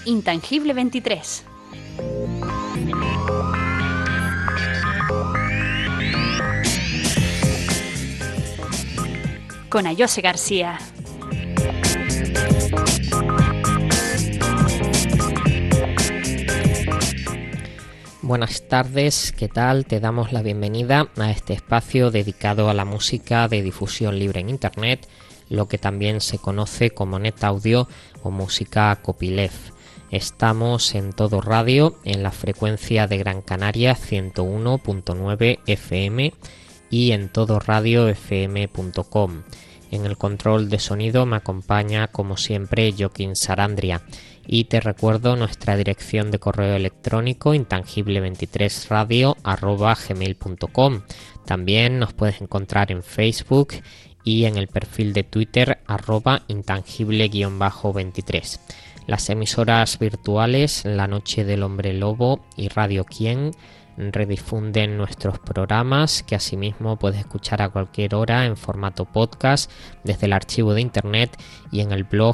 Intangible 23. Con Ayose García. Buenas tardes, ¿qué tal? Te damos la bienvenida a este espacio dedicado a la música de difusión libre en Internet, lo que también se conoce como Net Audio o música copyleft. Estamos en Todo Radio, en la frecuencia de Gran Canaria 101.9 FM y en todoradiofm.com. En el control de sonido me acompaña, como siempre, Joaquín Sarandria. Y te recuerdo nuestra dirección de correo electrónico intangible23radio@gmail.com. También nos puedes encontrar en Facebook y en el perfil de Twitter @intangible_23. Las emisoras virtuales La Noche del Hombre Lobo y Radio Quién redifunden nuestros programas, que asimismo puedes escuchar a cualquier hora en formato podcast desde el archivo de internet y en el blog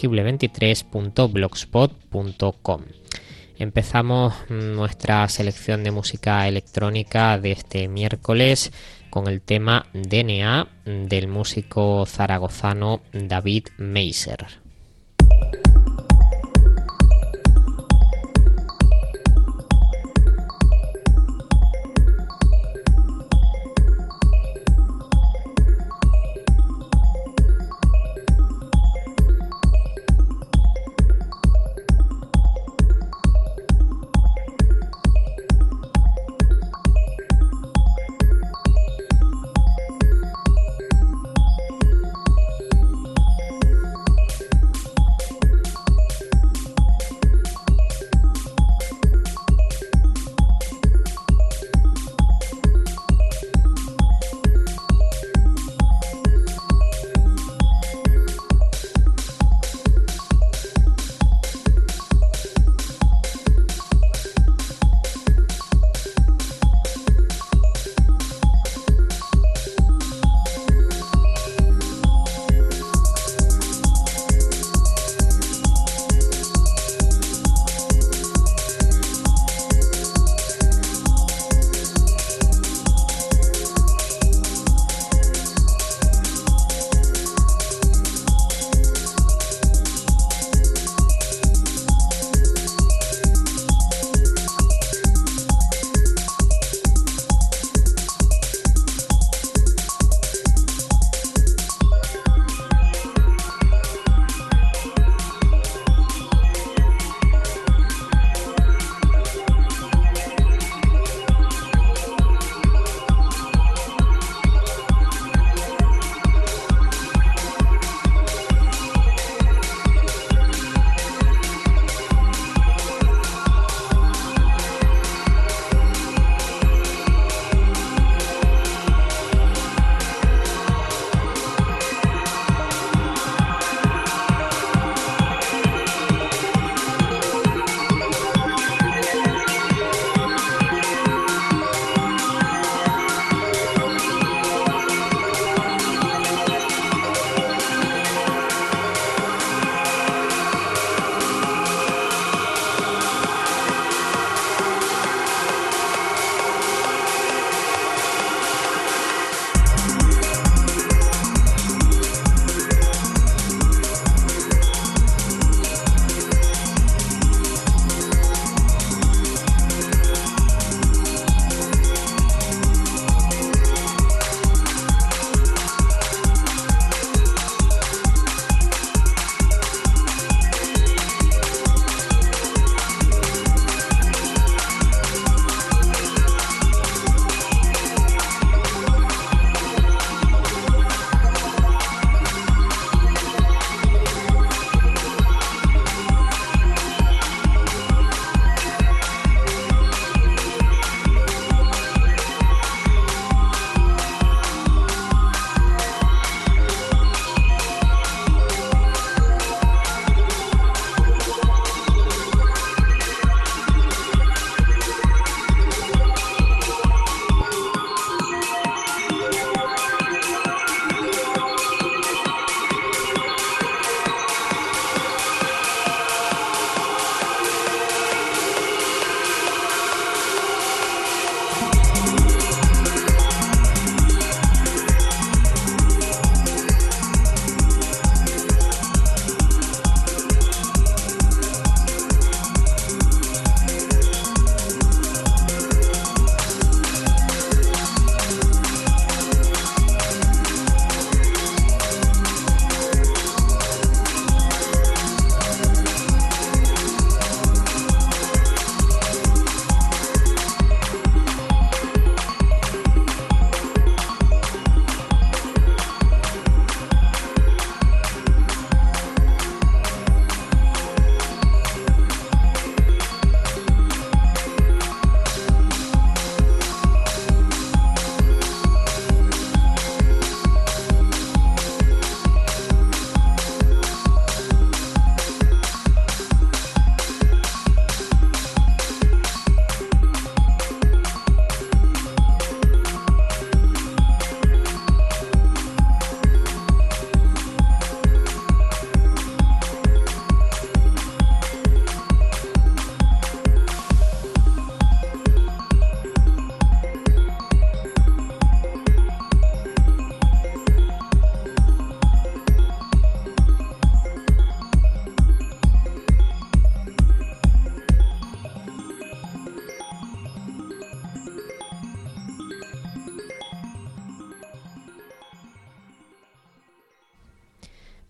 intangible23.blogspot.com. Empezamos nuestra selección de música electrónica de este miércoles con el tema DNA del músico zaragozano David Meiser.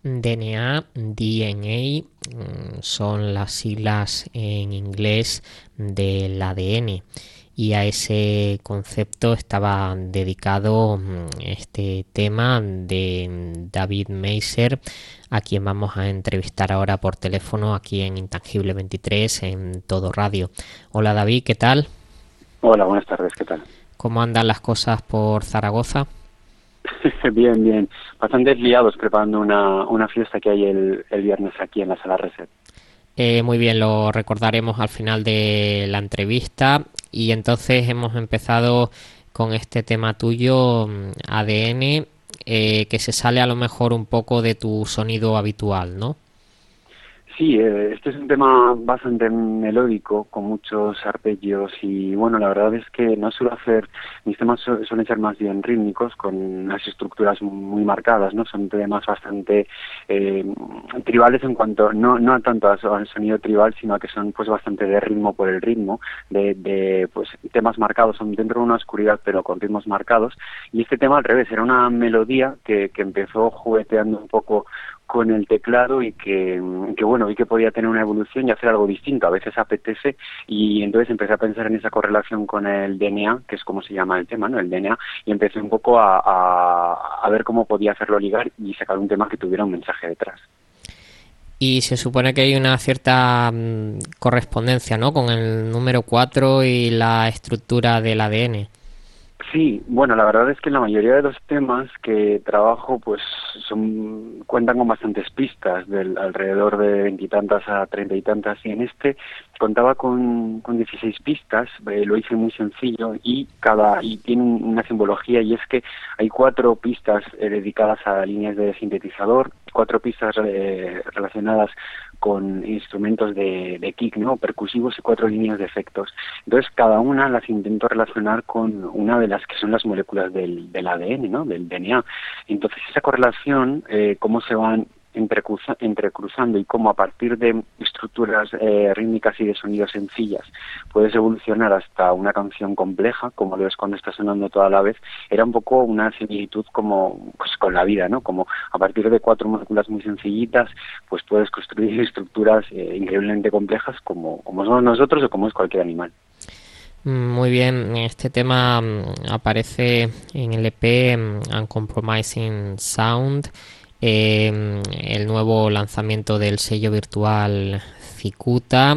DNA, DNA, son las siglas en inglés del ADN. Y a ese concepto estaba dedicado este tema de David Meiser, a quien vamos a entrevistar ahora por teléfono aquí en Intangible 23 en Todo Radio. Hola David, ¿qué tal? Hola, buenas tardes, ¿qué tal? ¿Cómo andan las cosas por Zaragoza? Bien, bien. Bastante liados preparando una fiesta que hay el viernes aquí en la Sala Reset. Muy bien, lo recordaremos al final de la entrevista. Y entonces hemos empezado con este tema tuyo, ADN, que se sale a lo mejor un poco de tu sonido habitual, ¿no? Sí, este es un tema bastante melódico, con muchos arpegios y bueno, la verdad es que no suelo hacer, mis temas suelen ser más bien rítmicos, con unas estructuras muy marcadas, ¿no? Son temas bastante tribales en cuanto, no tanto al sonido tribal, sino a que son pues bastante de ritmo por el ritmo, de pues temas marcados, son dentro de una oscuridad pero con ritmos marcados, y este tema al revés, era una melodía que empezó jugueteando un poco con el teclado y que bueno, vi que podía tener una evolución y hacer algo distinto, a veces apetece, y entonces empecé a pensar en esa correlación con el DNA, que es como se llama el tema, ¿no? El DNA, y empecé un poco a ver cómo podía hacerlo ligar y sacar un tema que tuviera un mensaje detrás. Y se supone que hay una cierta correspondencia, ¿no?, con el número 4 y la estructura del ADN. Sí, bueno, la verdad es que la mayoría de los temas que trabajo pues cuentan con bastantes pistas, alrededor de 20 y tantas a 30 y tantas, y en este contaba con 16 pistas, lo hice muy sencillo y tiene una simbología, y es que hay 4 pistas dedicadas a líneas de sintetizador, 4 pistas relacionadas con instrumentos de kick, ¿no?, percusivos, y 4 líneas de efectos. Entonces, cada una las intento relacionar con una de las que son las moléculas del ADN, ¿no?, del DNA. Entonces, esa correlación, cómo se van entrecruzando y cómo a partir de estructuras rítmicas y de sonidos sencillas puedes evolucionar hasta una canción compleja, como lo es cuando está sonando toda la vez, era un poco una similitud como pues con la vida, ¿no? Como a partir de 4 moléculas muy sencillitas, pues puedes construir estructuras increíblemente complejas como somos nosotros o como es cualquier animal. Muy bien, este tema aparece en el EP Uncompromising Sound, el nuevo lanzamiento del sello virtual Cicuta,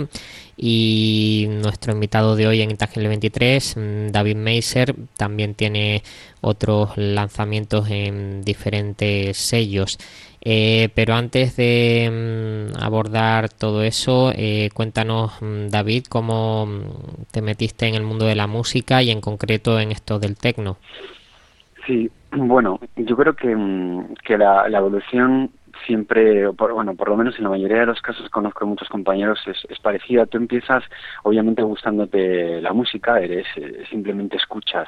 y nuestro invitado de hoy en Intangible 23, David Meiser, también tiene otros lanzamientos en diferentes sellos. Pero antes de abordar todo eso, cuéntanos, David, cómo te metiste en el mundo de la música y en concreto en esto del techno. Sí, bueno, yo creo que la evolución siempre, por lo menos en la mayoría de los casos, conozco muchos compañeros, es parecida. Tú empiezas, obviamente, gustándote la música, simplemente escuchas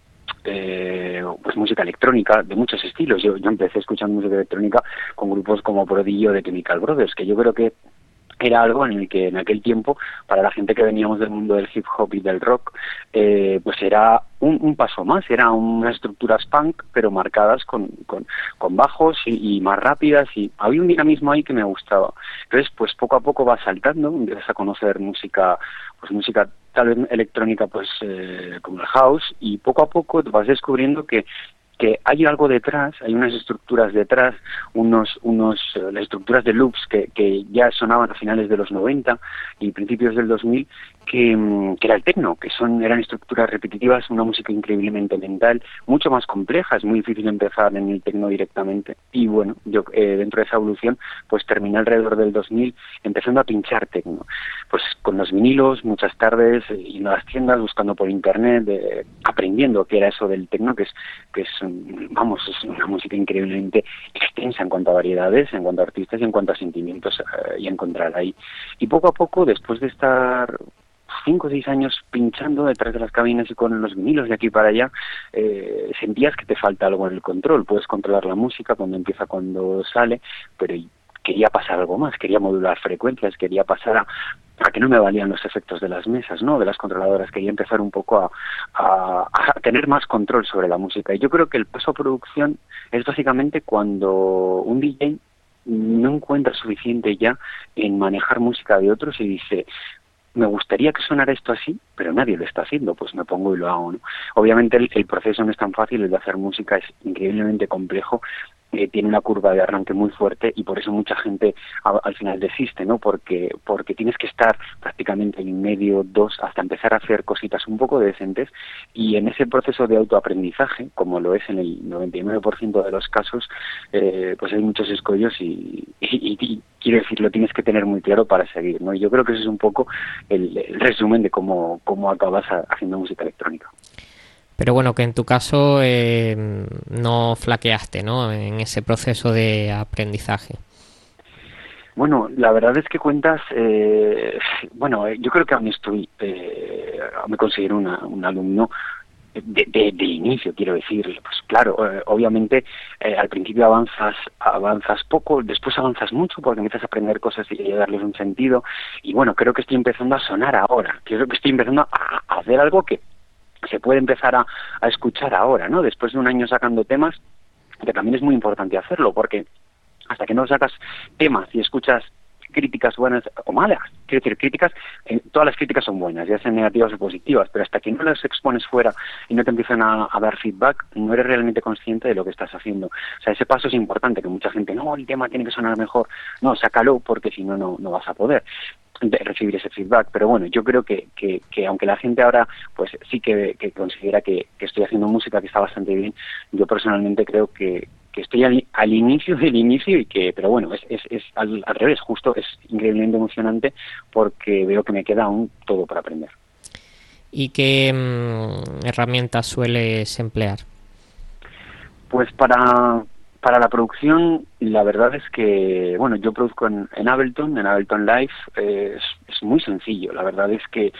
pues música electrónica de muchos estilos. Yo empecé escuchando música electrónica con grupos como Prodigy o The Chemical Brothers, que yo creo que era algo en el que en aquel tiempo, para la gente que veníamos del mundo del hip hop y del rock, pues era un paso más, eran unas estructuras punk, pero marcadas con bajos y más rápidas, y había un dinamismo ahí que me gustaba. Entonces, pues poco a poco vas saltando, empiezas a conocer música tal vez electrónica, pues como el house, y poco a poco vas descubriendo que hay algo detrás, hay unas estructuras detrás, las estructuras de loops que ya sonaban a finales de los 90 y principios del 2000, que era el techno, eran estructuras repetitivas, una música increíblemente mental, mucho más compleja, es muy difícil empezar en el techno directamente. Y bueno, yo dentro de esa evolución, pues terminé alrededor del 2000 empezando a pinchar techno, pues con los vinilos, muchas tardes, yendo a las tiendas, buscando por internet, aprendiendo qué era eso del techno, que es una música increíblemente extensa en cuanto a variedades, en cuanto a artistas y en cuanto a sentimientos y encontrar ahí. Y poco a poco, después de estar 5 o 6 años pinchando detrás de las cabinas y con los vinilos de aquí para allá, sentías que te falta algo en el control. Puedes controlar la música cuando empieza, cuando sale, pero quería pasar algo más, quería modular frecuencias, quería pasar a que no me valían los efectos de las mesas, ¿no?, de las controladoras. Quería empezar un poco a tener más control sobre la música. Y yo creo que el paso a producción es básicamente cuando un DJ no encuentra suficiente ya en manejar música de otros y dice, me gustaría que sonara esto así, pero nadie lo está haciendo, pues me pongo y lo hago, ¿no? Obviamente el proceso no es tan fácil, el de hacer música es increíblemente complejo, tiene una curva de arranque muy fuerte y por eso mucha gente al final desiste, ¿no? Porque tienes que estar prácticamente en medio, dos, hasta empezar a hacer cositas un poco decentes, y en ese proceso de autoaprendizaje, como lo es en el 99% de los casos, pues hay muchos escollos y quiero decir, lo tienes que tener muy claro para seguir, ¿no? Y yo creo que ese es un poco el resumen de cómo acabas haciendo música electrónica. Pero bueno, que en tu caso no flaqueaste, ¿no? En ese proceso de aprendizaje. Bueno, la verdad es que cuentas, yo creo que aún me considero un alumno del inicio, quiero decir. Pues claro, obviamente al principio avanzas poco, después avanzas mucho porque empiezas a aprender cosas y a darles un sentido, y bueno, creo que estoy empezando a sonar ahora, creo que estoy empezando a hacer algo que se puede empezar a escuchar ahora, ¿no? Después de un año sacando temas, que también es muy importante hacerlo, porque hasta que no sacas temas y escuchas críticas buenas o malas, quiero decir, críticas, todas las críticas son buenas, ya sean negativas o positivas, pero hasta que no las expones fuera y no te empiezan a dar feedback, no eres realmente consciente de lo que estás haciendo. O sea, ese paso es importante, que mucha gente, no, el tema tiene que sonar mejor, no, sácalo, porque si no, no vas a poder recibir ese feedback. Pero bueno, yo creo que aunque la gente ahora pues sí que considera que estoy haciendo música que está bastante bien, yo personalmente creo que estoy al inicio del inicio, pero bueno, es al revés, justo es increíblemente emocionante porque veo que me queda aún todo por aprender. ¿Y qué herramientas sueles emplear? Pues para la producción, la verdad es que, bueno, yo produzco en Ableton Live, es muy sencillo. La verdad es que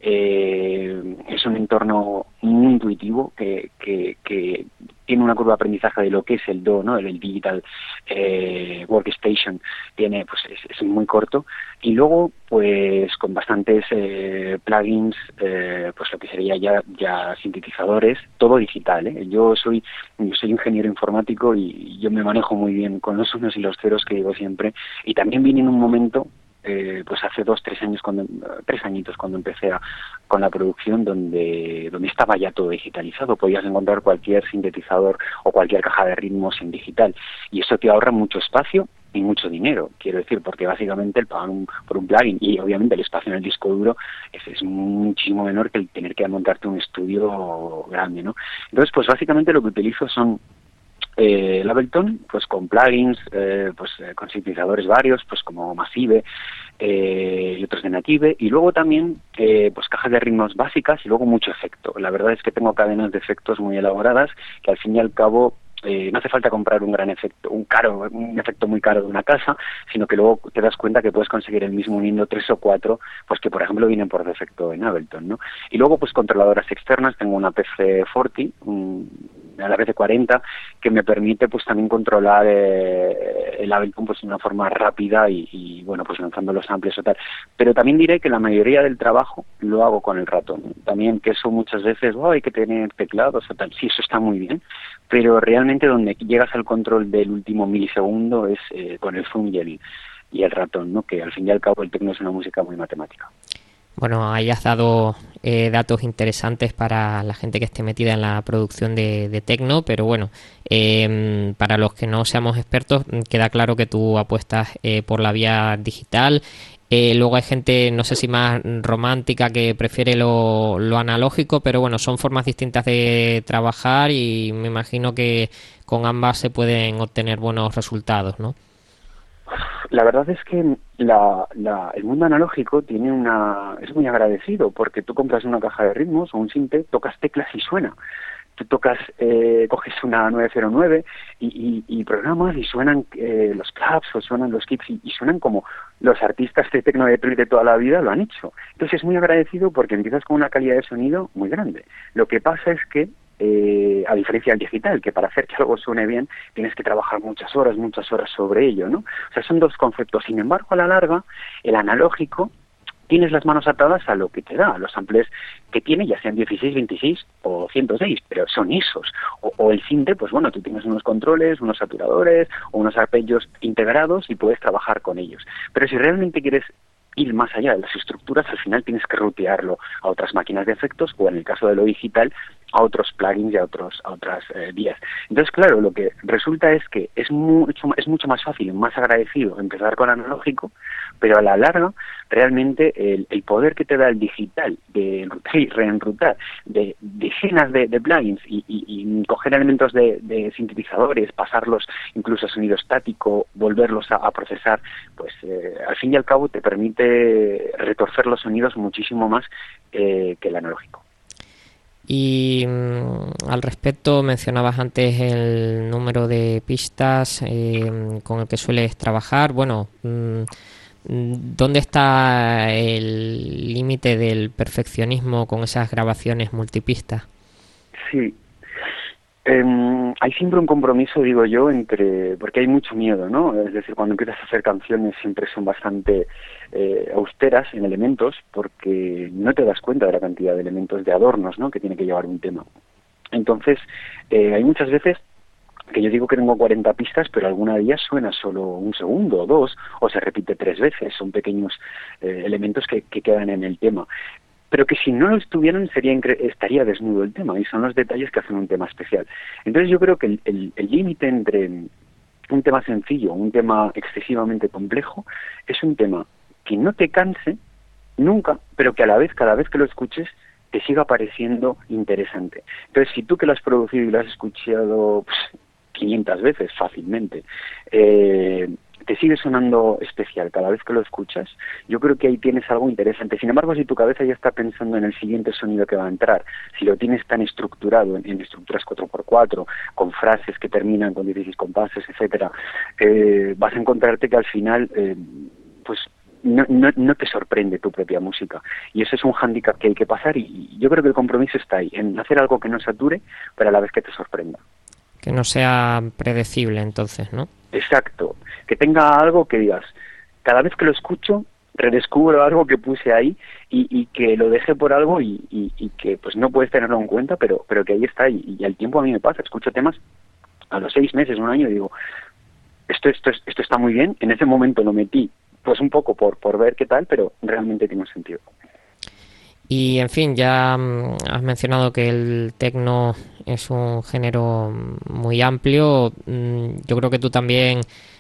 es un entorno muy intuitivo que tiene una curva de aprendizaje de lo que es el DAW, ¿no? El Digital Workstation, pues es muy corto, y luego pues con bastantes plugins, pues lo que sería ya sintetizadores, todo digital, ¿eh? Yo soy ingeniero informático y yo me manejo muy bien con los unos y los ceros, que digo siempre, y también vine en un momento, pues hace 3 añitos cuando empecé con la producción, donde estaba ya todo digitalizado. Podías encontrar cualquier sintetizador o cualquier caja de ritmos en digital, y eso te ahorra mucho espacio y mucho dinero, quiero decir, porque básicamente el pagar por un plugin y obviamente el espacio en el disco duro es muchísimo menor que el tener que montarte un estudio grande, ¿no? Entonces, pues básicamente lo que utilizo son el Ableton, pues con plugins, con sintetizadores varios, pues como Massive y otros de Native, y luego también pues cajas de ritmos básicas y luego mucho efecto. La verdad es que tengo cadenas de efectos muy elaboradas que al fin y al cabo no hace falta comprar un gran efecto, un efecto muy caro de una casa, sino que luego te das cuenta que puedes conseguir el mismo uniendo 3 o 4, pues que por ejemplo vienen por defecto en Ableton, ¿no? Y luego pues controladoras externas, tengo una PC40, la PC40, que me permite pues también controlar el Ableton pues de una forma rápida y bueno, pues lanzando los amplios o tal. Pero también diré que la mayoría del trabajo lo hago con el ratón. También, que eso muchas veces, hay que tener teclados o tal, sí, eso está muy bien, pero realmente donde llegas al control del último milisegundo es con el zoom y el ratón, ¿no? Que al fin y al cabo el techno es una música muy matemática. Bueno, ahí has dado datos interesantes para la gente que esté metida en la producción de techno, pero bueno, para los que no seamos expertos, queda claro que tú apuestas por la vía digital. Luego hay gente, no sé si más romántica, que prefiere lo analógico, pero bueno, son formas distintas de trabajar y me imagino que con ambas se pueden obtener buenos resultados, ¿no? La verdad es que el mundo analógico es muy agradecido, porque tú compras una caja de ritmos o un sinte, tocas teclas y suena. Tú coges una 909 y programas y suenan los claps o suenan los kicks y suenan como los artistas de techno de toda la vida lo han hecho. Entonces es muy agradecido porque empiezas con una calidad de sonido muy grande. Lo que pasa es que a diferencia del digital, que para hacer que algo suene bien tienes que trabajar muchas horas sobre ello, ¿no? O sea, son dos conceptos. Sin embargo, a la larga, el analógico tienes las manos atadas a lo que te da, a los samples que tiene, ya sean 16, 26 o 106, pero son esos. O el sinte, pues bueno, tú tienes unos controles, unos saturadores o unos arpegios integrados y puedes trabajar con ellos. Pero si realmente quieres ir más allá de las estructuras, al final tienes que rutearlo a otras máquinas de efectos o, en el caso de lo digital, a otros plugins y a otras vías. Entonces, claro, lo que resulta es que es mucho más fácil y más agradecido empezar con analógico, pero a la larga, realmente, el poder que te da el digital de enrutar y reenrutar de decenas de plugins y coger elementos de sintetizadores, pasarlos incluso a sonido estático, volverlos a procesar, pues al fin y al cabo te permite retorcer los sonidos muchísimo más que el analógico. Y al respecto, mencionabas antes el número de pistas con el que sueles trabajar. Bueno, ¿dónde está el límite del perfeccionismo con esas grabaciones multipistas? Sí. Hay siempre un compromiso, digo yo, porque hay mucho miedo, ¿no? Es decir, cuando empiezas a hacer canciones siempre son bastante austeras en elementos, porque no te das cuenta de la cantidad de elementos, de adornos, ¿no?, que tiene que llevar un tema. Entonces, hay muchas veces que yo digo que tengo 40 pistas, pero alguna de ellas suena solo un segundo o dos, o se repite 3 veces. Son pequeños elementos que quedan en el tema, pero que si no lo estuvieran estaría desnudo el tema, y son los detalles que hacen un tema especial. Entonces yo creo que el límite entre un tema sencillo, un tema excesivamente complejo, es un tema que no te canse nunca, pero que a la vez, cada vez que lo escuches, te siga pareciendo interesante. Entonces, si tú, que lo has producido y lo has escuchado 500 veces fácilmente, te sigue sonando especial cada vez que lo escuchas, yo creo que ahí tienes algo interesante. Sin embargo, si tu cabeza ya está pensando en el siguiente sonido que va a entrar, si lo tienes tan estructurado en estructuras 4x4, con frases que terminan con 16 compases, etcétera, vas a encontrarte que al final, pues no te sorprende tu propia música. Y eso es un hándicap que hay que pasar, y yo creo que el compromiso está ahí, en hacer algo que no sature, pero a la vez que te sorprenda. Que no sea predecible, entonces, ¿no? Exacto. Que tenga algo que digas, cada vez que lo escucho, redescubro algo que puse ahí, y que lo deje por algo, y que pues no puedes tenerlo en cuenta, pero que ahí está. Y al tiempo a mí me pasa, escucho temas a los 6 meses, un año, y digo, esto está muy bien. En ese momento lo metí pues un poco por ver qué tal, pero realmente tiene un sentido. Y en fin, ya has mencionado que el techno es un género muy amplio. Yo creo que tú también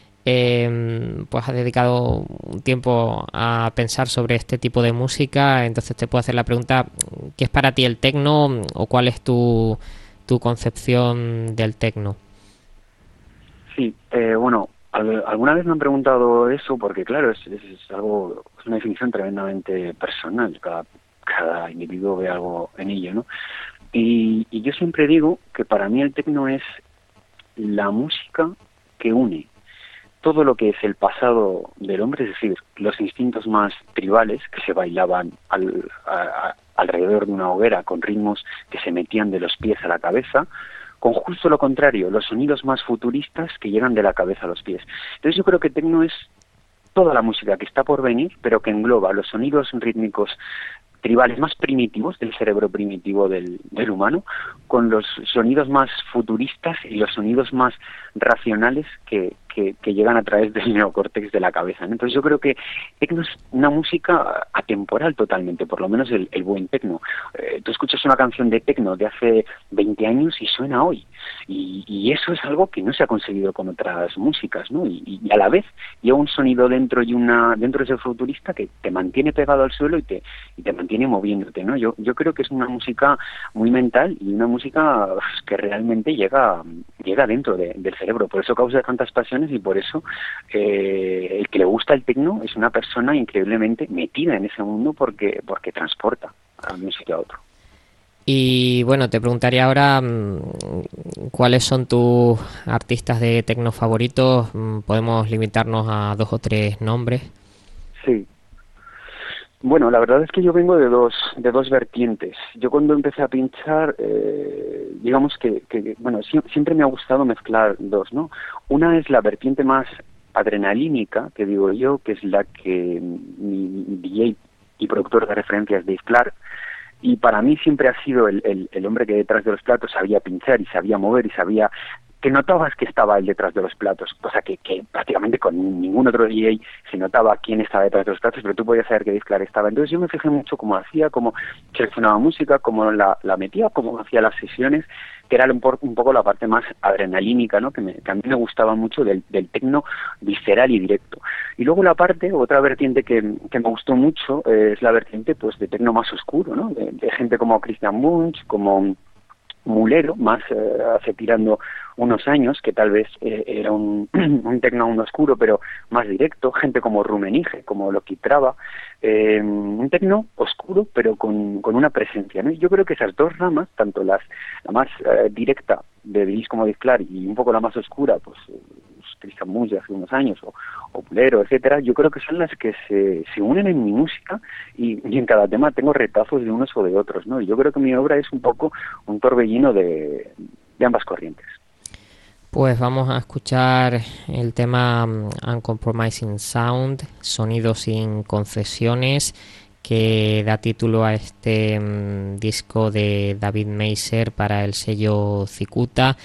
pues has dedicado un tiempo a pensar sobre este tipo de música. Entonces te puedo hacer la pregunta, ¿qué es para ti el techno, o cuál es tu concepción del techno? Sí, bueno, alguna vez me han preguntado eso, porque claro, es una definición tremendamente personal. Cada individuo ve algo en ello, ¿no? Y yo siempre digo que para mí el techno es la música que une todo lo que es el pasado del hombre, es decir, los instintos más tribales que se bailaban alrededor de una hoguera con ritmos que se metían de los pies a la cabeza, con justo lo contrario, los sonidos más futuristas que llegan de la cabeza a los pies. Entonces yo creo que techno es toda la música que está por venir, pero que engloba los sonidos rítmicos tribales más primitivos del cerebro primitivo del humano, con los sonidos más futuristas y los sonidos más racionales que llegan a través del neocórtex de la cabeza, ¿no? Entonces yo creo que techno es una música atemporal totalmente, por lo menos el buen techno. Tú escuchas una canción de techno de hace 20 años y suena hoy, y eso es algo que no se ha conseguido con otras músicas, ¿no? Y a la vez lleva un sonido dentro de ese futurista que te mantiene pegado al suelo y te mantiene moviéndote, ¿no? Yo creo que es una música muy mental, y una música que realmente llega dentro del cerebro. Por eso causa tantas pasiones, y por eso el que le gusta el techno es una persona increíblemente metida en ese mundo, porque transporta a un sitio a otro. Y bueno, te preguntaría ahora cuáles son tus artistas de techno favoritos. Podemos limitarnos a 2 o 3 nombres. Sí. Bueno, la verdad es que yo vengo de dos vertientes. Yo cuando empecé a pinchar, digamos que bueno, siempre me ha gustado mezclar dos, ¿no? Una es la vertiente más adrenalínica, que digo yo, que es la que mi DJ y productor de referencia es Dave Clark, y para mí siempre ha sido el hombre que detrás de los platos sabía pinchar y sabía mover y sabía que notabas que estaba él detrás de los platos, cosa que prácticamente con ningún otro DJ se notaba quién estaba detrás de los platos, pero tú podías saber que Dave Clark estaba. Entonces yo me fijé mucho cómo hacía, cómo seleccionaba música, cómo la metía, cómo hacía las sesiones, que era un poco la parte más adrenalínica, ¿no? Que a mí me gustaba mucho del tecno visceral y directo. Y luego otra vertiente que me gustó mucho es la vertiente pues de tecno más oscuro, ¿no? De gente como Christian Munch, como Mulero, más hace tirando unos años, que tal vez era un tecno aún oscuro, pero más directo, gente como Rummenigge, como Loki Trava, un tecno oscuro, pero con una presencia, ¿no? Y yo creo que esas dos ramas, tanto la más directa de DJs como Dave Clark y un poco la más oscura, pues Christian Munch de hace unos años, o Mulero, etcétera, yo creo que son las que se unen en mi música y en cada tema tengo retazos de unos o de otros, ¿no? Y yo creo que mi obra es un poco un torbellino de ambas corrientes. Pues vamos a escuchar el tema Uncompromising Sound, sonido sin concesiones, que da título a este disco de David Meiser para el sello Cicuta.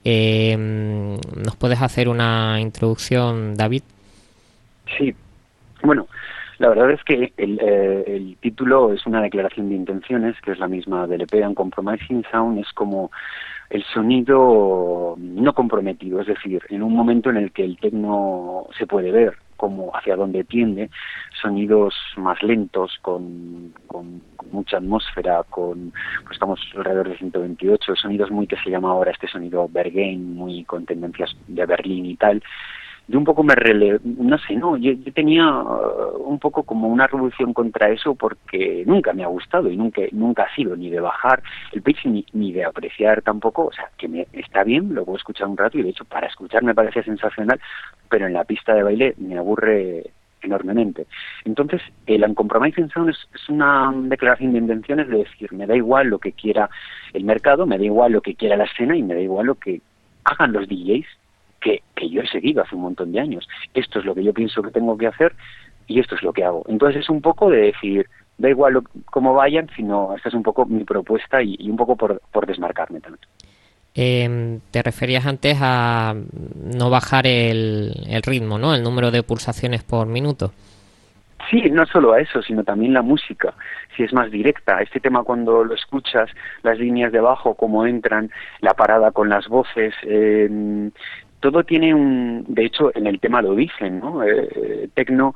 ¿Nos puedes hacer una introducción, David? Sí, bueno, la verdad es que el título es una declaración de intenciones, que es la misma del EP. Uncompromising Sound es como el sonido no comprometido, es decir, en un momento en el que el tecno se puede ver como hacia dónde tiende, sonidos más lentos, con mucha atmósfera, pues estamos alrededor de 128, sonidos muy que se llama ahora este sonido Berghain, muy con tendencias de Berlín y tal. Yo un poco yo tenía un poco como una revolución contra eso, porque nunca me ha gustado y nunca ha sido ni de bajar el pitch ni de apreciar tampoco, o sea, que me está bien, lo puedo escuchar un rato y de hecho para escuchar me parece sensacional, pero en la pista de baile me aburre enormemente. Entonces, el Uncompromising Sound es una declaración de intenciones de decir, me da igual lo que quiera el mercado, me da igual lo que quiera la escena y me da igual lo que hagan los DJs, que yo he seguido hace un montón de años. Esto es lo que yo pienso que tengo que hacer y esto es lo que hago. Entonces es un poco de decir, da igual cómo vayan, sino esta es un poco mi propuesta y un poco por desmarcarme también. Te referías antes a no bajar el ritmo, ¿no? El número de pulsaciones por minuto. Sí, no solo a eso, sino también la música, si es más directa. Este tema cuando lo escuchas, las líneas de bajo, cómo entran, la parada con las voces, todo tiene de hecho en el tema lo dicen, ¿no? Tecno,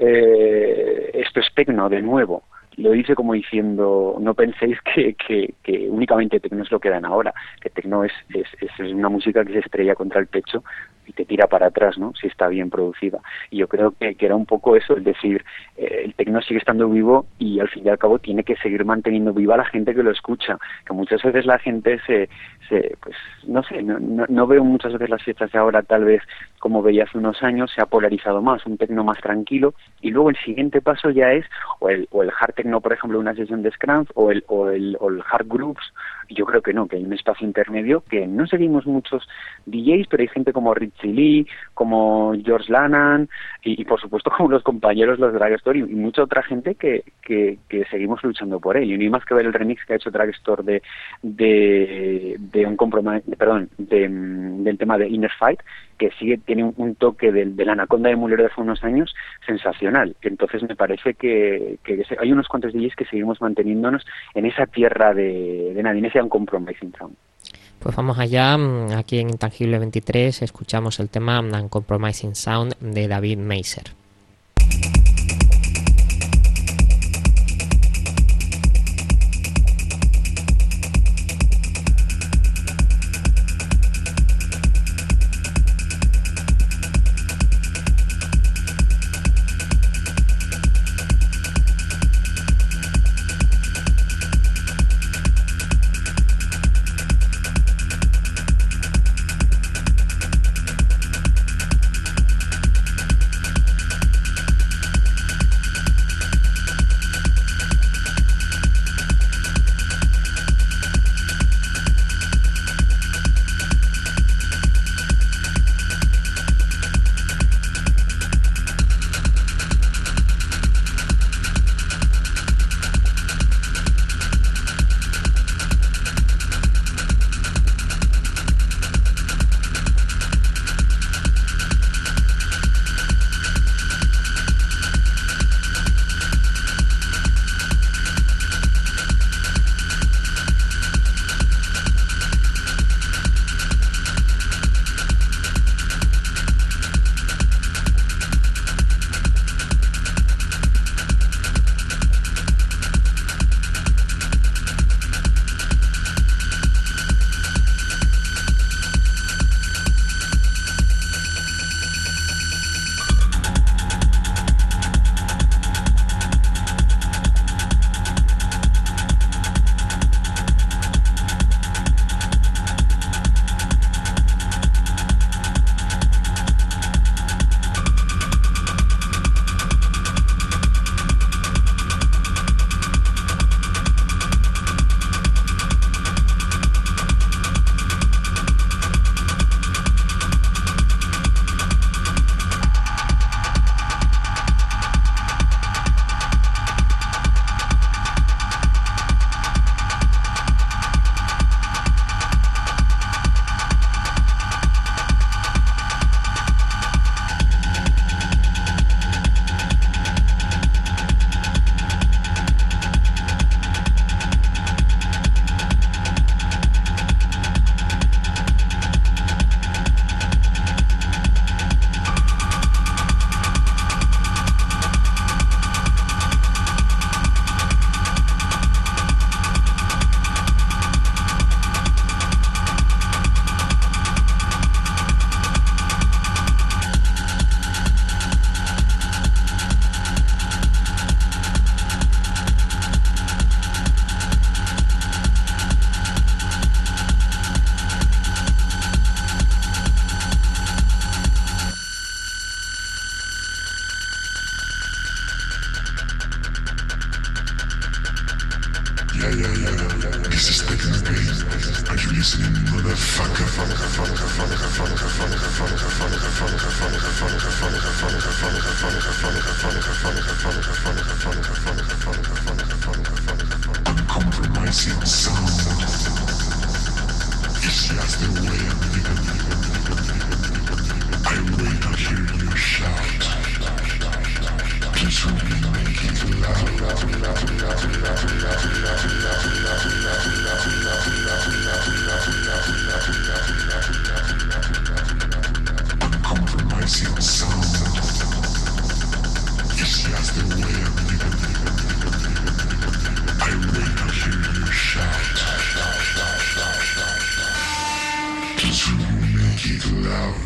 esto es tecno de nuevo. Lo dice como diciendo, no penséis que únicamente tecno es lo que dan ahora, que tecno es una música que se estrella contra el pecho y te tira para atrás, ¿no? Si está bien producida. Y yo creo que era un poco eso, es decir, el tecno sigue estando vivo y al fin y al cabo tiene que seguir manteniendo viva la gente que lo escucha, que muchas veces la gente pues no sé, no veo muchas veces las fiestas de ahora tal vez como veía hace unos años, se ha polarizado más, un tecno más tranquilo, y luego el siguiente paso ya es o el hard techno, por ejemplo, una sesión de Scrunch, o el hard grooves. Yo creo que no, que hay un espacio intermedio que no seguimos muchos DJs, pero hay gente como Richie Lee, como George Lannan y por supuesto como los compañeros, los Dragstore y mucha otra gente que seguimos luchando por él. Y no hay más que ver el remix que ha hecho Dragstore del tema de Inner Fight, que tiene un toque del Anaconda de Mulero de hace unos años sensacional. Entonces me parece que hay unos cuantos DJs que seguimos manteniéndonos en esa tierra de nadie, en ese Uncompromising Sound. Pues vamos allá, aquí en Intangible 23 escuchamos el tema Uncompromising Sound de David Meiser. Uncompromising sound is just the way I'm living. I wait to hear you shout. Please only make it loud. Uncompromising sound is just the way I'm living. I wait to hear you shout. Please only make it loud.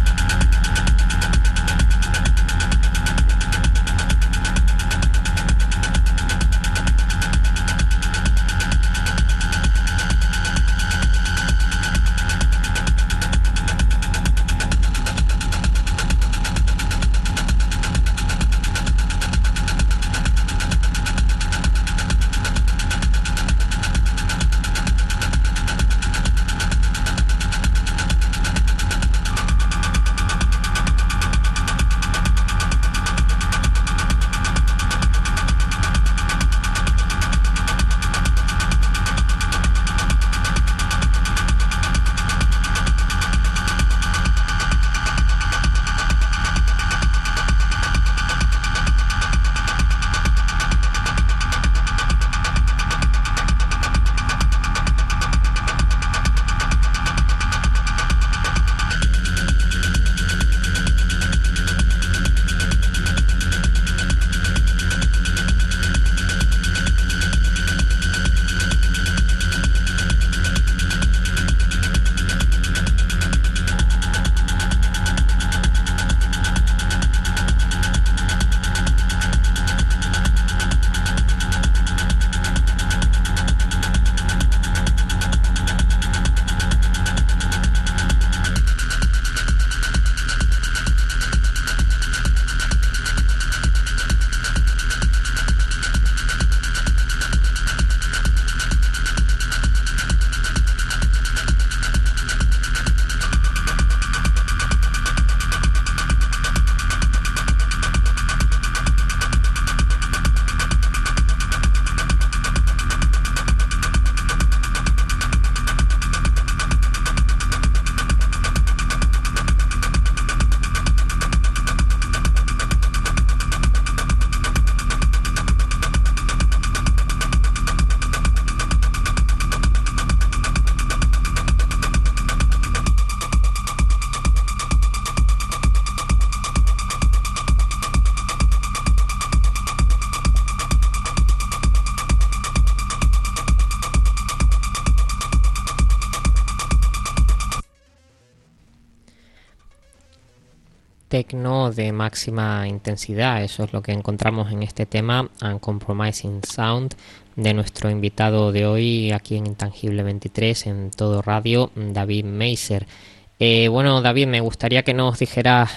Tecno de máxima intensidad, eso es lo que encontramos en este tema Uncompromising Sound de nuestro invitado de hoy aquí en Intangible 23 en Todo Radio, David Meiser. Bueno, David, me gustaría que nos dijeras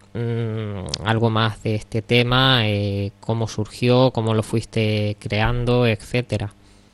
algo más de este tema, cómo surgió, cómo lo fuiste creando, etcétera.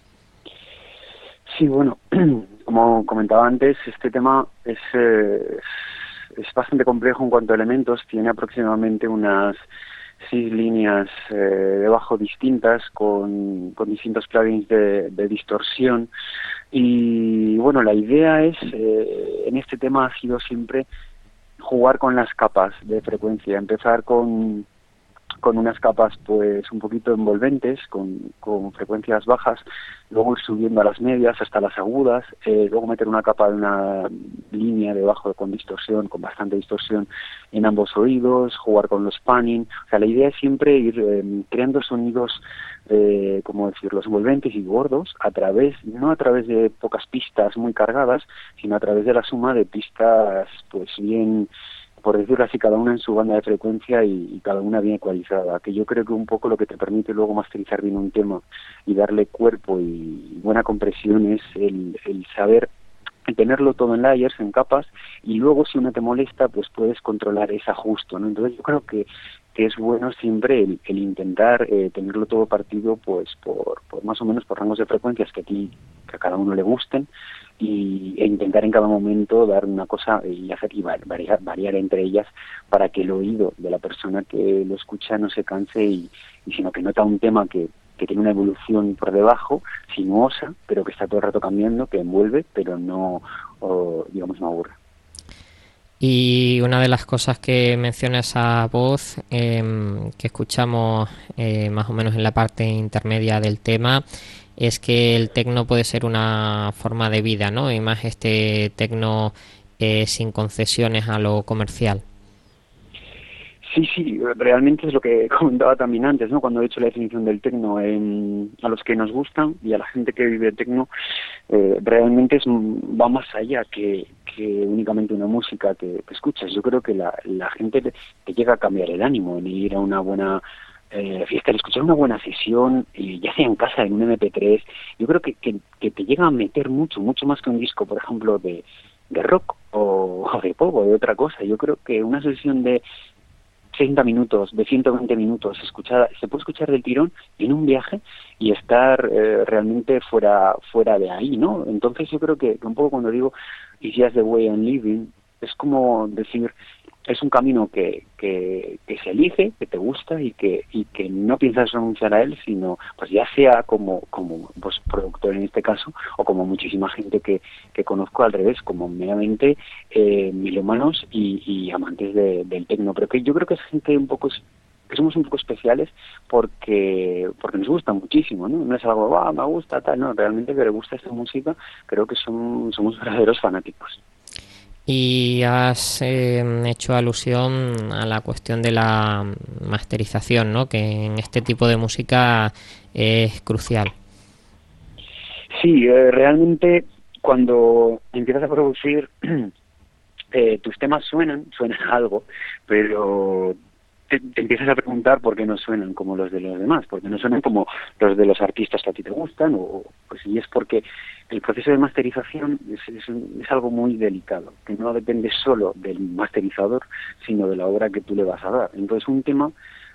Sí, bueno, como comentaba antes, este tema es bastante complejo en cuanto a elementos. Tiene aproximadamente unas 6 líneas de bajo distintas con distintos plugins de distorsión. Y bueno, la idea es, en este tema ha sido siempre jugar con las capas de frecuencia, empezar con unas capas pues un poquito envolventes, con frecuencias bajas, luego ir subiendo a las medias hasta las agudas, luego meter una capa de una línea de bajo con distorsión, con bastante distorsión en ambos oídos, jugar con los panning. O sea, la idea es siempre ir creando sonidos, como decirlo, envolventes y gordos, no a través de pocas pistas muy cargadas, sino a través de la suma de pistas pues bien, por decirlo así, cada una en su banda de frecuencia y cada una bien ecualizada, que yo creo que un poco lo que te permite luego masterizar bien un tema y darle cuerpo y buena compresión es el saber tenerlo todo en layers, en capas, y luego si uno te molesta, pues puedes controlar ese ajuste, ¿no? Entonces yo creo que es bueno siempre el intentar tenerlo todo partido pues por más o menos por rangos de frecuencias que a cada uno le gusten, e intentar en cada momento dar una cosa y variar entre ellas para que el oído de la persona que lo escucha no se canse y sino que nota un tema que tiene una evolución por debajo, sinuosa, pero que está todo el rato cambiando, que envuelve, pero no, digamos, no aburre. Y una de las cosas que menciona esa voz que escuchamos más o menos en la parte intermedia del tema es que el tecno puede ser una forma de vida, ¿no? Y más este tecno sin concesiones a lo comercial. Sí, realmente es lo que comentaba también antes, ¿no? Cuando he hecho la definición del tecno, a los que nos gustan y a la gente que vive tecno, realmente va más allá que únicamente una música que escuchas. Yo creo que la gente te llega a cambiar el ánimo en ir a una buena fiesta, al escuchar una buena sesión, ya sea en casa, en un MP3. Yo creo que te llega a meter mucho más que un disco, por ejemplo, de rock o de pop o de otra cosa. Yo creo que una sesión de 60 minutos, de 120 minutos, se puede escuchar del tirón en un viaje y estar realmente fuera de ahí, ¿no? Entonces yo creo que un poco cuando digo It's just the way I'm living, es como decir, es un camino que se elige, que te gusta y que no piensas renunciar a él, sino pues ya sea como pues productor en este caso, o como muchísima gente que conozco al revés, como meramente melómanos y amantes del tecno, pero que yo creo que es gente que somos un poco especiales porque nos gusta muchísimo, ¿no? No es algo, me gusta, tal, no, realmente que le gusta esta música, creo que somos verdaderos fanáticos. Y has hecho alusión a la cuestión de la masterización, ¿no? Que en este tipo de música es crucial. Sí, realmente cuando empiezas a producir, tus temas suenan algo, pero te empiezas a preguntar por qué no suenan como los de los demás, por qué no suenan como los de los artistas que a ti te gustan, y es porque el proceso de masterización es algo muy delicado, que no depende solo del masterizador, sino de la obra que tú le vas a dar. Entonces un tema,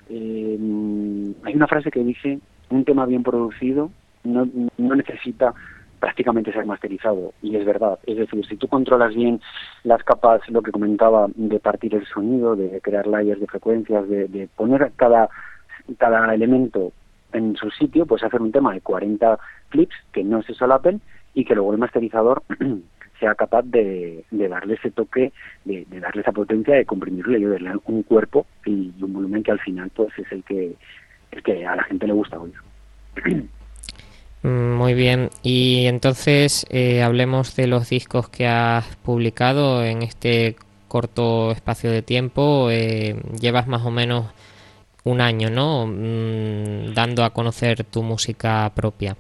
hay una frase que dice, un tema bien producido no necesita prácticamente ser masterizado, y es verdad. Es decir, si tú controlas bien las capas, lo que comentaba, de partir el sonido, de crear layers de frecuencias, de poner cada elemento en su sitio, pues hacer un tema de 40 clips que no se solapen y que luego el masterizador sea capaz de darle ese toque, de darle esa potencia, de comprimirle y de darle un cuerpo y un volumen que al final pues es el que a la gente le gusta oír. Muy bien, y entonces hablemos de los discos que has publicado en este corto espacio de tiempo. Llevas más o menos un año, ¿no? Dando a conocer tu música propia.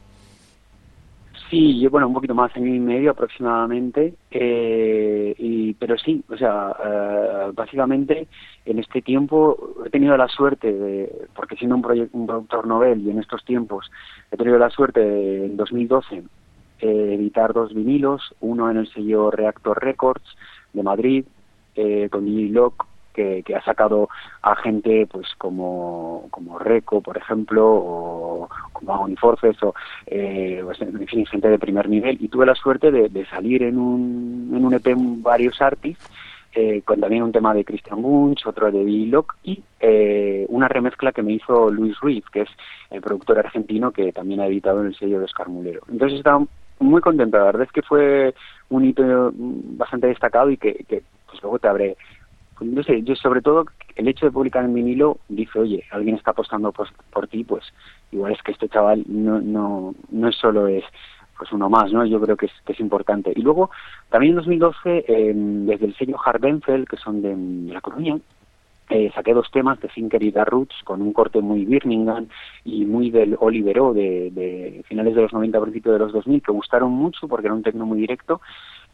Sí, bueno, un poquito más, año y medio aproximadamente, pero sí, o sea, básicamente en este tiempo he tenido la suerte porque siendo un productor novel y en estos tiempos he tenido la suerte de, en 2012 editar 2 vinilos, uno en el sello Reactor Records de Madrid, con DJ Lock, que ha sacado a gente pues como Reco, por ejemplo, o como Agony Forces, o pues, en fin, gente de primer nivel, y tuve la suerte de salir en un EP varios artists, con también un tema de Christian Bunch, otro de DJ Lock, y una remezcla que me hizo Luis Ruiz, que es el productor argentino que también ha editado en el sello de Oscar Mulero. Entonces estaba muy contento, la verdad es que fue un hito bastante destacado y que pues luego te abre. No sé, yo sobre todo el hecho de publicar en vinilo dice, oye, alguien está apostando por ti, pues igual es que este chaval no es solo pues uno más, ¿no? Yo creo que es importante. Y luego, también en 2012, desde el sello Harbenfeld, que son de La Coruña, saqué 2 temas de Finker y The Roots con un corte muy Birmingham y muy del Oliver O de finales de los 90, principios de los 2000, que gustaron mucho porque era un techno muy directo.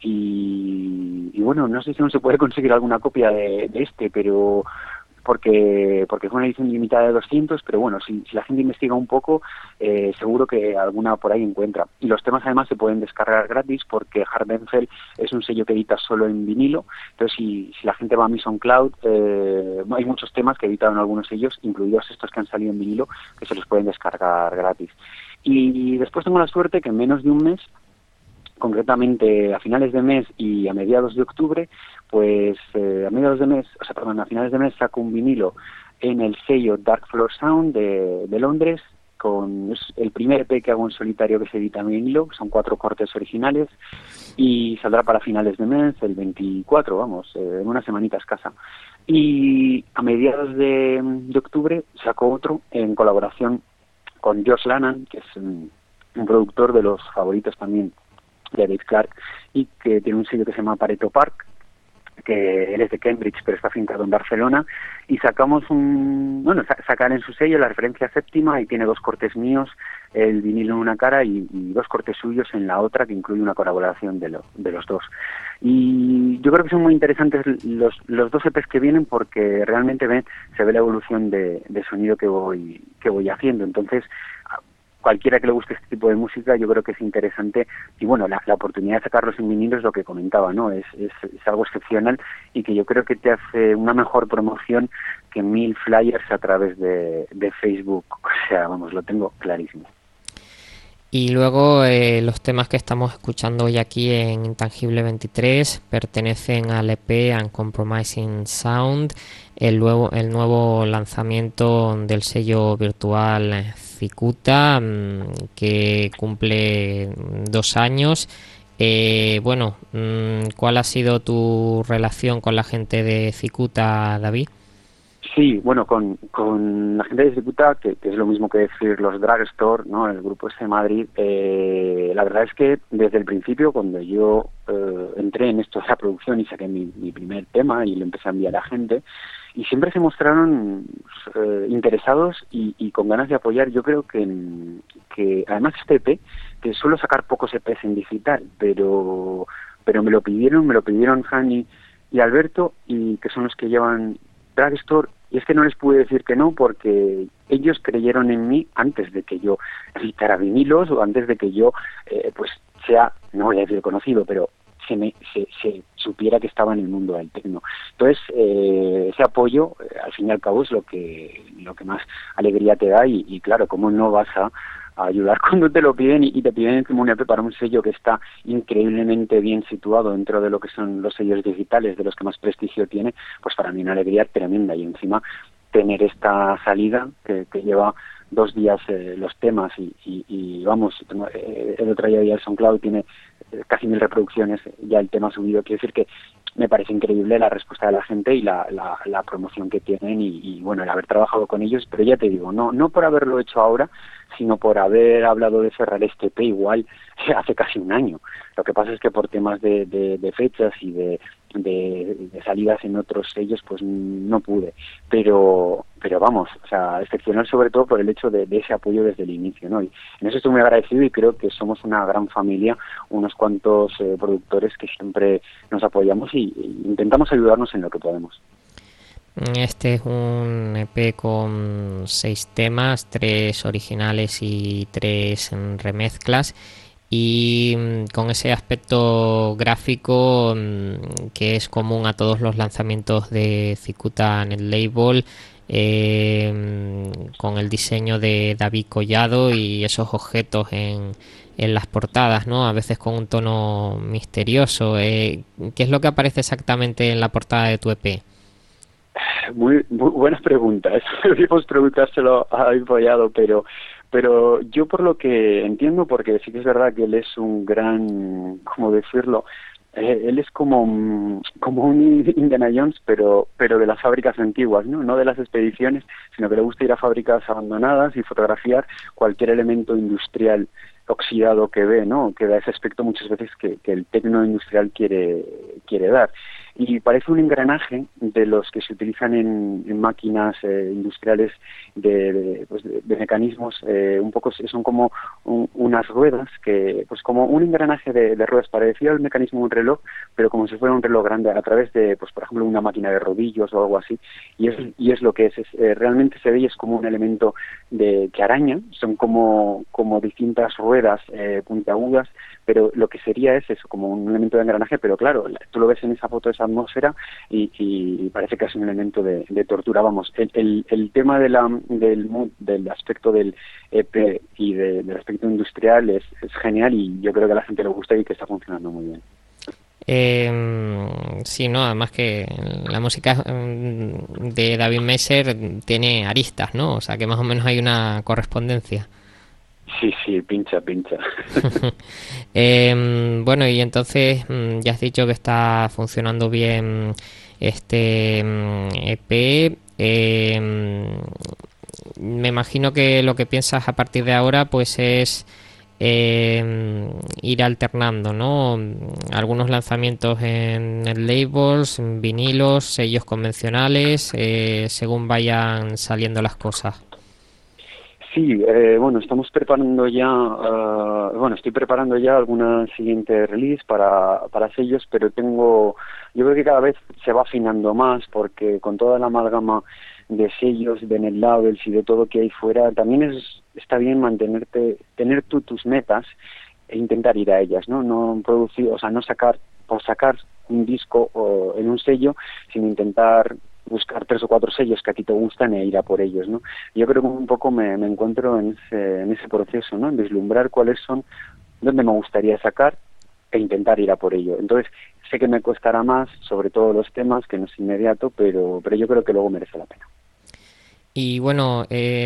Y bueno, no sé si no se puede conseguir alguna copia de este, pero porque fue una edición limitada de 200, pero bueno, si la gente investiga un poco, seguro que alguna por ahí encuentra. Y los temas además se pueden descargar gratis porque Harbenfeld es un sello que edita solo en vinilo, entonces si la gente va a mi SoundCloud, hay muchos temas que editaron algunos sellos, incluidos estos que han salido en vinilo, que se los pueden descargar gratis. Y después tengo la suerte que en menos de un mes concretamente a finales de mes y a mediados de octubre, pues a finales de mes saco un vinilo en el sello Dark Floor Sound de Londres, es el primer EP que hago en solitario que se edita en vinilo, son 4 cortes originales, y saldrá para finales de mes, el 24, en una semanita escasa. Y a mediados de octubre saco otro en colaboración con Josh Lannan, que es un productor de los favoritos también de Dave Clark, y que tiene un sello que se llama Pareto Park, que él es de Cambridge pero está afincado en Barcelona, y sacamos sacar en su sello la referencia séptima, y tiene 2 cortes míos, el vinilo en una cara y 2 cortes suyos en la otra, que incluye una colaboración de los dos. Y yo creo que son muy interesantes los 2 EPs que vienen, porque realmente se ve la evolución de sonido que voy haciendo. Entonces, cualquiera que le guste este tipo de música, yo creo que es interesante, y bueno, la oportunidad de sacarlos en vinilo es lo que comentaba, ¿no? Es algo excepcional, y que yo creo que te hace una mejor promoción que 1000 flyers a través de Facebook. O sea, lo tengo clarísimo. Y luego los temas que estamos escuchando hoy aquí en Intangible 23 pertenecen al EP Uncompromising Sound, el nuevo lanzamiento del sello virtual Cicuta, que cumple 2 años. ¿Cuál ha sido tu relación con la gente de Cicuta, David? Sí, con la gente de Cicuta, que es lo mismo que decir los Drugstore, ¿no? El grupo de Madrid, la verdad es que desde el principio, cuando yo entré en esto de la producción y saqué mi primer tema y lo empecé a enviar a gente, y siempre se mostraron interesados y con ganas de apoyar. Yo creo que además este EP, que suelo sacar pocos EPs en digital, pero me lo pidieron Hani y Alberto, y que son los que llevan Drugstore, y es que no les pude decir que no, porque ellos creyeron en mí antes de que yo editara vinilos, o antes de que yo sea, no voy a decir conocido, pero se supiera que estaba en el mundo del techno. Entonces, ese apoyo, al fin y al cabo, es lo que más alegría te da, y claro, cómo no vas a ayudar cuando te lo piden, y te piden como un EP para un sello que está increíblemente bien situado dentro de lo que son los sellos digitales, de los que más prestigio tiene. Pues para mí una alegría tremenda, y encima tener esta salida que lleva 2 días los temas, y el otro día el SoundCloud tiene casi 1000 reproducciones ya el tema subido. Quiero decir que me parece increíble la respuesta de la gente y la promoción que tienen, y bueno, el haber trabajado con ellos. Pero ya te digo, no por haberlo hecho ahora, sino por haber hablado de cerrar este EP igual hace casi 1 año. Lo que pasa es que por temas de fechas y de salidas en otros sellos, pues no pude. Pero excepcional sobre todo por el hecho de ese apoyo desde el inicio, ¿no? Y en eso estoy muy agradecido, y creo que somos una gran familia, unos cuantos productores que siempre nos apoyamos y intentamos ayudarnos en lo que podemos. Este es un EP con 6 temas, 3 originales y 3 remezclas, y con ese aspecto gráfico que es común a todos los lanzamientos de Cicuta en el label, con el diseño de David Collado y esos objetos en las portadas, ¿no? A veces con un tono misterioso. ¿Qué es lo que aparece exactamente en la portada de tu EP? Muy buenas preguntas. Debemos preguntárselo a David Collado, pero yo, por lo que entiendo, porque sí que es verdad que él es un gran, ¿cómo decirlo? Él es como un Indiana Jones, pero de las fábricas antiguas, ¿no? No de las expediciones, sino que le gusta ir a fábricas abandonadas y fotografiar cualquier elemento industrial oxidado que ve, ¿no? Que da ese aspecto muchas veces que el tecno industrial quiere dar. Y parece un engranaje de los que se utilizan en máquinas industriales de mecanismos, un poco son como unas ruedas, que pues como un engranaje de ruedas, parecido al mecanismo de un reloj, pero como si fuera un reloj grande a través de, pues por ejemplo, una máquina de rodillos o algo así. Y es lo que es realmente se ve, y es como un elemento que araña, son como distintas ruedas puntiagudas, pero lo que sería es eso, como un elemento de engranaje, pero claro, tú lo ves en esa foto, esa atmósfera, y parece que es un elemento de tortura. Vamos, el tema del aspecto del EP y del aspecto industrial es genial, y yo creo que a la gente le gusta y que está funcionando muy bien. Sí, no, además que la música de David Messer tiene aristas, ¿no? O sea que más o menos hay una correspondencia. Sí, pincha. Bueno, y entonces ya has dicho que está funcionando bien este EP. Me imagino que lo que piensas a partir de ahora pues es ir alternando, ¿no? Algunos lanzamientos en labels, en vinilos, sellos convencionales, según vayan saliendo las cosas. Sí, bueno, estamos preparando ya, estoy preparando ya alguna siguiente release para sellos, pero yo creo que cada vez se va afinando más, porque con toda la amalgama de sellos, de net labels y de todo que hay fuera, también está bien tener tú tus metas e intentar ir a ellas, ¿no? No producir, o sea, no sacar por sacar un disco en un sello, sin intentar buscar 3 o 4 sellos que a ti te gustan e ir a por ellos, ¿no? Yo creo que un poco me encuentro en ese proceso, ¿no? En vislumbrar cuáles son, dónde me gustaría sacar e intentar ir a por ello. Entonces, sé que me costará más, sobre todo los temas, que no es inmediato, pero yo creo que luego merece la pena. Y bueno,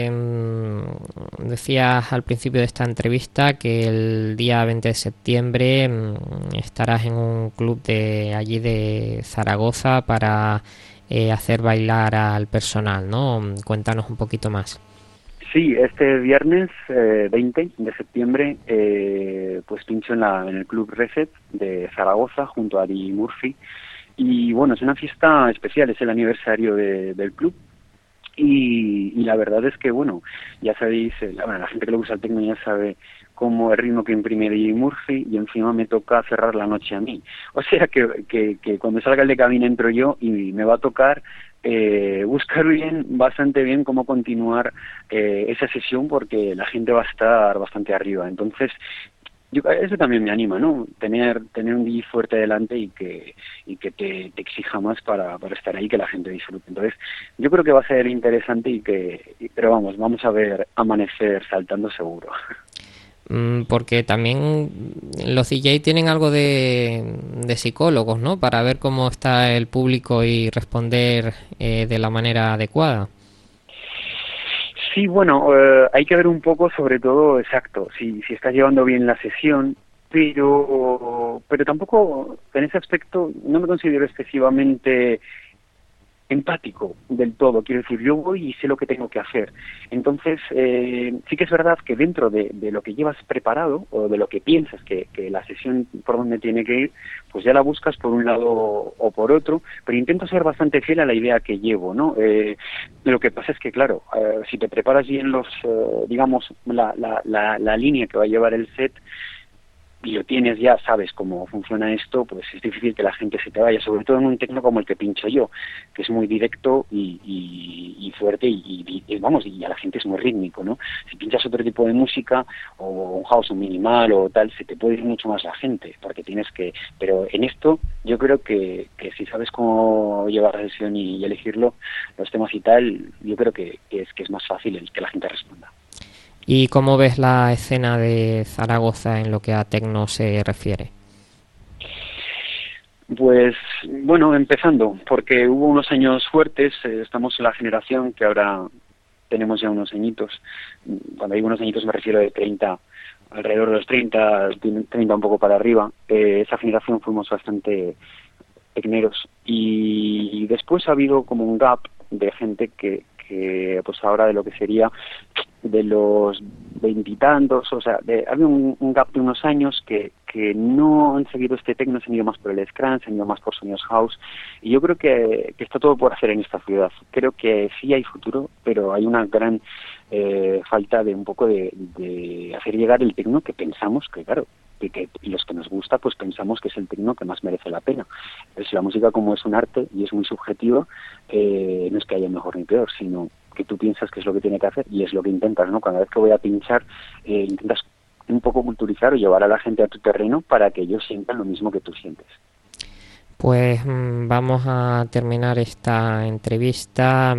decías al principio de esta entrevista que el día 20 de septiembre estarás en un club de allí de Zaragoza para hacer bailar al personal, ¿no? Cuéntanos un poquito más. Sí, este viernes 20 de septiembre pues pincho en el Club Reset de Zaragoza junto a Eddie Murphy. Y bueno, es una fiesta especial, es el aniversario del club. Y la verdad es que, bueno, ya sabéis, la gente que le gusta el techno ya sabe cómo el ritmo que imprime DJ Murphy, y encima me toca cerrar la noche a mí. O sea que cuando salga el de cabina entro yo y me va a tocar buscar bastante bien cómo continuar esa sesión, porque la gente va a estar bastante arriba. Entonces, eso también me anima, ¿no? Tener un DJ fuerte delante y que te exija más para estar ahí, que la gente disfrute. Entonces, yo creo que va a ser interesante pero vamos a ver amanecer saltando seguro. Porque también los DJ tienen algo de psicólogos, ¿no? Para ver cómo está el público y responder de la manera adecuada. Sí, bueno, hay que ver un poco, sobre todo, exacto, si estás llevando bien la sesión, pero tampoco en ese aspecto no me considero excesivamente empático del todo. Quiero decir, yo voy y sé lo que tengo que hacer. Entonces, sí que es verdad que dentro de lo que llevas preparado, o de lo que piensas que la sesión por donde tiene que ir, pues ya la buscas por un lado o por otro, pero intento ser bastante fiel a la idea que llevo, ¿no? Lo que pasa es que, claro, si te preparas bien la línea que va a llevar el set, y lo tienes, ya sabes cómo funciona esto, pues es difícil que la gente se te vaya, sobre todo en un techno como el que pincho yo, que es muy directo y fuerte y a la gente es muy rítmico, ¿no? Si pinchas otro tipo de música, o un house, un minimal o tal, se te puede ir mucho más la gente, porque pero en esto yo creo que si sabes cómo llevar la sesión y elegirlo, los temas y tal, yo creo que es más fácil el que la gente responda. ¿Y cómo ves la escena de Zaragoza en lo que a techno se refiere? Pues bueno, empezando, porque hubo unos años fuertes, estamos en la generación que ahora tenemos ya unos añitos. Cuando digo unos añitos me refiero de 30, alrededor de los 30 un poco para arriba. Esa generación fuimos bastante tecneros, y después ha habido como un gap de gente que pues ahora de lo que sería de los 20 y tantos, o sea, había un gap de unos años que no han seguido este techno, se han ido más por el scrum, se han ido más por sonidos house, y yo creo que está todo por hacer en esta ciudad. Creo que sí hay futuro, pero hay una gran falta de un poco de hacer llegar el techno que pensamos que, claro, que los que nos gusta, pues pensamos que es el techno que más merece la pena. Pues la música, como es un arte y es muy subjetiva, no es que haya mejor ni peor, sino que tú piensas que es lo que tiene que hacer y es lo que intentas, ¿no? Cada vez que voy a pinchar, intentas un poco culturizar o llevar a la gente a tu terreno para que ellos sientan lo mismo que tú sientes. Pues vamos a terminar esta entrevista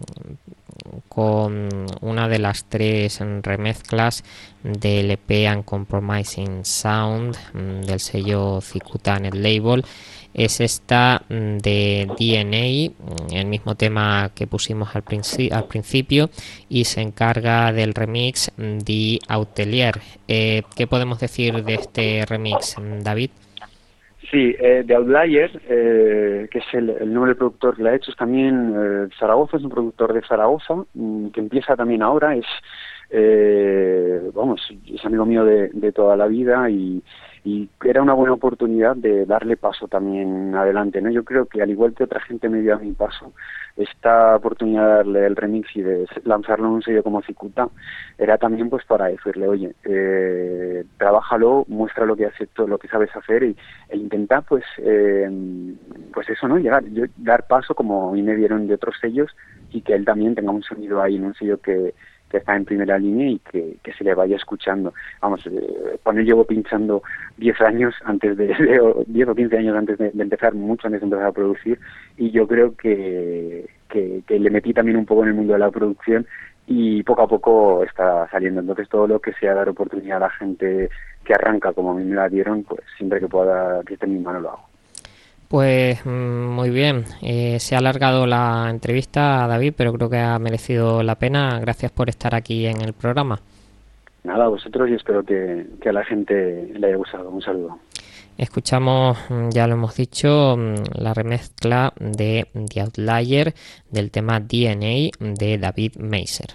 con una de las 3 remezclas del EP Uncompromising Sound del sello Cicuta Net Label. Es esta de DNA, el mismo tema que pusimos al principio, y se encarga del remix de Autelier. ¿Qué podemos decir de este remix, David? Sí, The Outlier, que es el nombre del productor que lo ha hecho, es también Zaragoza, es un productor de Zaragoza, que empieza también ahora, es amigo mío de toda la vida y era una buena oportunidad de darle paso también adelante, ¿no? Yo creo que al igual que otra gente me dio a mi paso, esta oportunidad de darle el remix y de lanzarlo en un sello como Cicuta era también pues para decirle, oye, trabájalo, muestra lo que haces, todo lo que sabes hacer e intenta pues eso, ¿no? Dar paso como a mí me dieron de otros sellos y que él también tenga un sonido ahí en un sello que está en primera línea y que se le vaya escuchando. Vamos, con él llevo pinchando 10 años antes 10 o 15 años antes de empezar, mucho antes de empezar a producir, y yo creo que le metí también un poco en el mundo de la producción y poco a poco está saliendo. Entonces todo lo que sea dar oportunidad a la gente que arranca como a mí me la dieron, pues siempre que pueda, que esté en mi mano lo hago. Pues muy bien, se ha alargado la entrevista, David, pero creo que ha merecido la pena. Gracias por estar aquí en el programa. Nada, a vosotros, y espero que a la gente le haya gustado. Un saludo. Escuchamos, ya lo hemos dicho, la remezcla de The Outlier del tema DNA de David Meiser.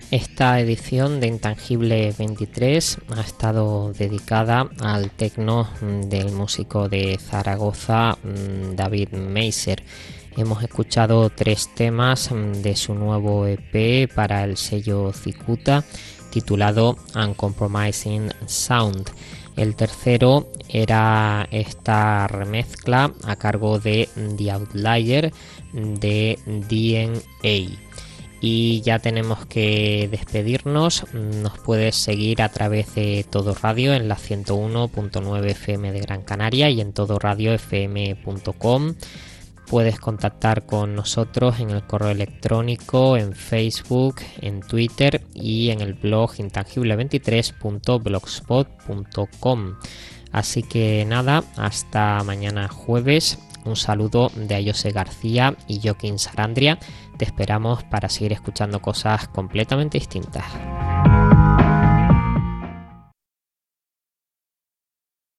Esta edición de Intangible 23 ha estado dedicada al tecno del músico de Zaragoza, David Meiser. Hemos escuchado 3 temas de su nuevo EP para el sello Cicuta, titulado Uncompromising Sound. El tercero era esta remezcla a cargo de The Outlier de DNA. Y ya tenemos que despedirnos. Nos puedes seguir a través de Todo Radio en la 101.9 FM de Gran Canaria y en todoradiofm.com. Puedes contactar con nosotros en el correo electrónico, en Facebook, en Twitter y en el blog intangible23.blogspot.com. Así que nada, hasta mañana jueves. Un saludo de Ayose García y Joaquín Sarandria. Te esperamos para seguir escuchando cosas completamente distintas.